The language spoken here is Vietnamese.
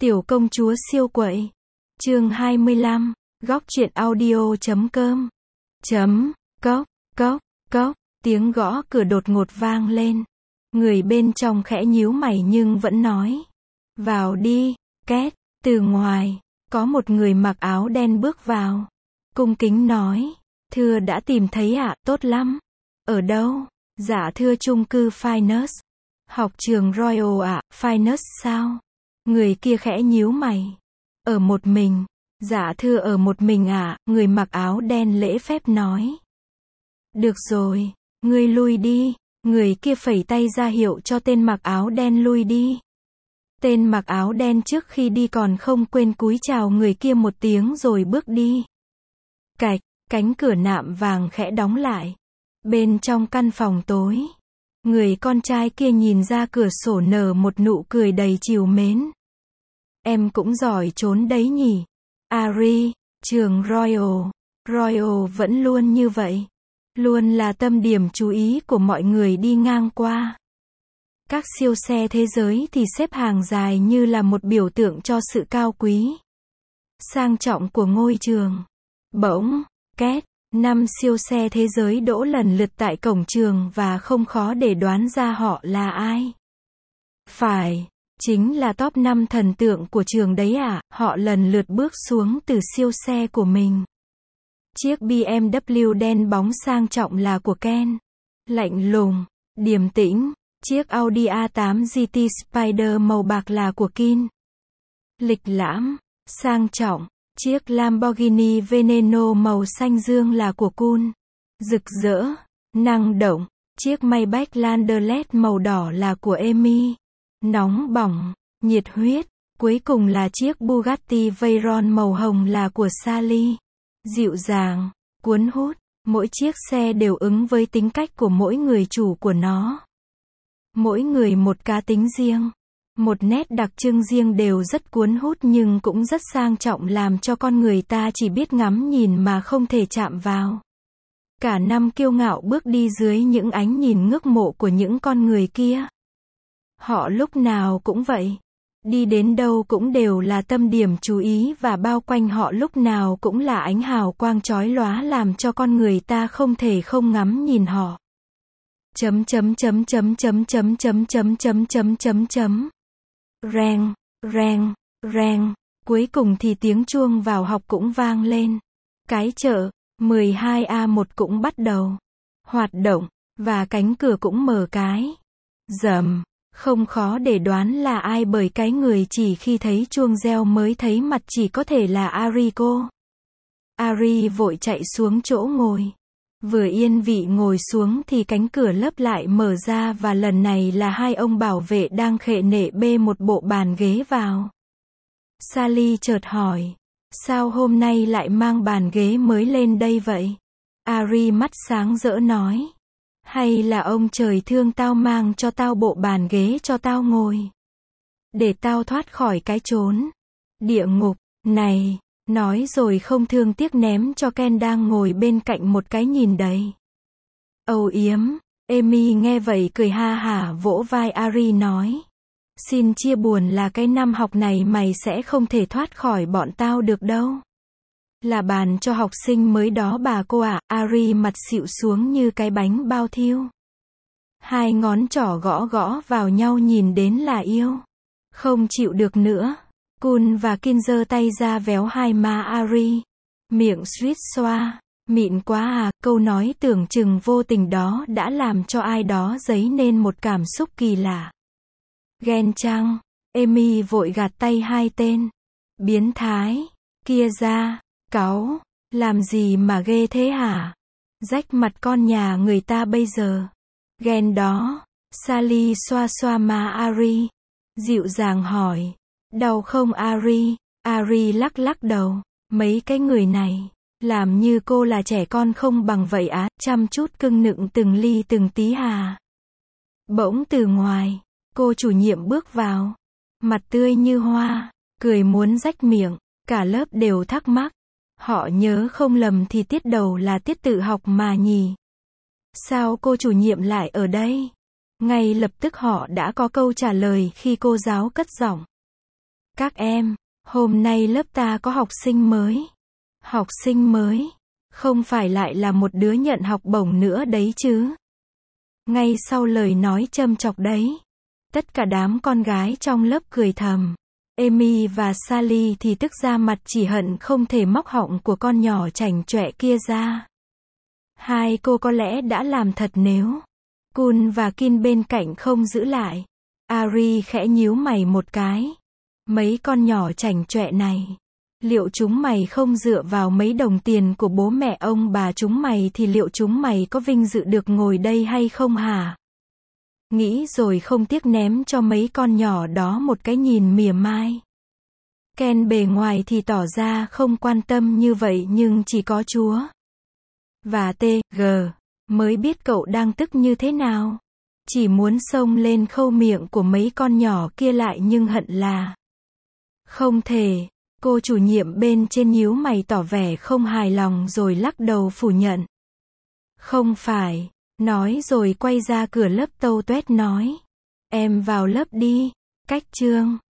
Tiểu công chúa siêu quậy. Chương 25. Góc truyện audio.com. Cốc, cốc, cốc, tiếng gõ cửa đột ngột vang lên. Người bên trong khẽ nhíu mày nhưng vẫn nói. Vào đi, két. Từ ngoài, có một người mặc áo đen bước vào. Cung kính nói. Thưa đã tìm thấy ạ, tốt lắm. Ở đâu? Dạ thưa chung cư Finest. Học trường Royal ạ, Finest sao? Người kia khẽ nhíu mày. Ở một mình. Dạ thưa ở một mình ạ, người mặc áo đen lễ phép nói. Được rồi, ngươi lui đi. Người kia phẩy tay ra hiệu cho tên mặc áo đen lui đi. Tên mặc áo đen trước khi đi còn không quên cúi chào người kia một tiếng rồi bước đi. Cạch, cánh cửa nạm vàng khẽ đóng lại. Bên trong căn phòng tối, người con trai kia nhìn ra cửa sổ nở một nụ cười đầy trìu mến. Em cũng giỏi trốn đấy nhỉ. Ari, trường Royal vẫn luôn như vậy. Luôn là tâm điểm chú ý của mọi người đi ngang qua. Các siêu xe thế giới thì xếp hàng dài như là một biểu tượng cho sự cao quý, sang trọng của ngôi trường. Bỗng, két, 5 siêu xe thế giới đỗ lần lượt tại cổng trường và không khó để đoán ra họ là ai. Phải, chính là top 5 thần tượng của trường đấy ạ. Họ lần lượt bước xuống từ siêu xe của mình. Chiếc BMW đen bóng sang trọng là của Ken. Lạnh lùng, điềm tĩnh. Chiếc Audi A8 GT Spider màu bạc là của Kin. Lịch lãm, sang trọng. Chiếc Lamborghini Veneno màu xanh dương là của Kun. Rực rỡ, năng động. Chiếc Maybach Landaulet màu đỏ là của Amy. Nóng bỏng, nhiệt huyết. Cuối cùng là chiếc Bugatti Veyron màu hồng là của Sally. Dịu dàng, cuốn hút. Mỗi chiếc xe đều ứng với tính cách của mỗi người chủ của nó. Mỗi người một cá tính riêng. Một nét đặc trưng riêng đều rất cuốn hút nhưng cũng rất sang trọng làm cho con người ta chỉ biết ngắm nhìn mà không thể chạm vào. Cả năm kiêu ngạo bước đi dưới những ánh nhìn ngước mộ của những con người kia. Họ lúc nào cũng vậy. Đi đến đâu cũng đều là tâm điểm chú ý và bao quanh họ lúc nào cũng là ánh hào quang chói lóa làm cho con người ta không thể không ngắm nhìn họ. Reng, reng, reng. Cuối cùng thì tiếng chuông vào học cũng vang lên. Cái chợ 12A1 cũng bắt đầu hoạt động và cánh cửa cũng mở cái. Rầm, không khó để đoán là ai bởi cái người chỉ khi thấy chuông reo mới thấy mặt chỉ có thể là Ariko. Ari vội chạy xuống chỗ ngồi. Vừa yên vị ngồi xuống thì cánh cửa lớp lại mở ra và lần này là hai ông bảo vệ đang khệ nệ bê một bộ bàn ghế vào. Sally chợt hỏi. Sao hôm nay lại mang bàn ghế mới lên đây vậy? Ari mắt sáng rỡ nói. Hay là ông trời thương tao mang cho tao bộ bàn ghế cho tao ngồi. Để tao thoát khỏi cái chốn địa ngục này. Nói rồi không thương tiếc ném cho Ken đang ngồi bên cạnh một cái nhìn đầy âu yếm. Amy nghe vậy cười ha hả vỗ vai Ari nói. Xin chia buồn là cái năm học này mày sẽ không thể thoát khỏi bọn tao được đâu. Là bàn cho học sinh mới đó bà cô ạ. Ari mặt xịu xuống như cái bánh bao thiêu. Hai ngón trỏ gõ gõ vào nhau nhìn đến là yêu. Không chịu được nữa. Kun và Kin giơ tay ra véo hai má Ari. Miệng suýt xoa. Mịn quá à, câu nói tưởng chừng vô tình đó đã làm cho ai đó dấy nên một cảm xúc kỳ lạ. Ghen chăng? Amy vội gạt tay hai tên. Biến thái. Kia ra. Cáu. Làm gì mà ghê thế hả? Rách mặt con nhà người ta bây giờ. Ghen đó. Sally xoa xoa má Ari. Dịu dàng hỏi. Đau không Ari? Ari lắc lắc đầu. Mấy cái người này. Làm như cô là trẻ con không bằng vậy á. Chăm chút cưng nựng từng ly từng tí hà. Bỗng từ ngoài. Cô chủ nhiệm bước vào. Mặt tươi như hoa. Cười muốn rách miệng. Cả lớp đều thắc mắc. Họ nhớ không lầm thì tiết đầu là tiết tự học mà nhỉ? Sao cô chủ nhiệm lại ở đây? Ngay lập tức họ đã có câu trả lời khi cô giáo cất giọng. Các em, hôm nay lớp ta có học sinh mới. Học sinh mới? Không phải lại là một đứa nhận học bổng nữa đấy chứ? Ngay sau lời nói châm chọc đấy, tất cả đám con gái trong lớp cười thầm. Amy và Sally thì tức ra mặt chỉ hận không thể móc họng của con nhỏ chảnh chọe kia ra. Hai cô có lẽ đã làm thật nếu Kun và Kin bên cạnh không giữ lại. Ari khẽ nhíu mày một cái. Mấy con nhỏ chảnh chọe này, liệu chúng mày không dựa vào mấy đồng tiền của bố mẹ ông bà chúng mày thì liệu chúng mày có vinh dự được ngồi đây hay không hả? Nghĩ rồi không tiếc ném cho mấy con nhỏ đó một cái nhìn mỉa mai. Ken bề ngoài thì tỏ ra không quan tâm như vậy nhưng chỉ có chúa và TG mới biết cậu đang tức như thế nào. Chỉ muốn xông lên khâu miệng của mấy con nhỏ kia lại nhưng hận là không thể. Cô chủ nhiệm bên trên nhíu mày tỏ vẻ không hài lòng rồi lắc đầu phủ nhận. Không phải. Nói rồi quay ra cửa lớp tâu tuét nói. Em vào lớp đi. Cách chương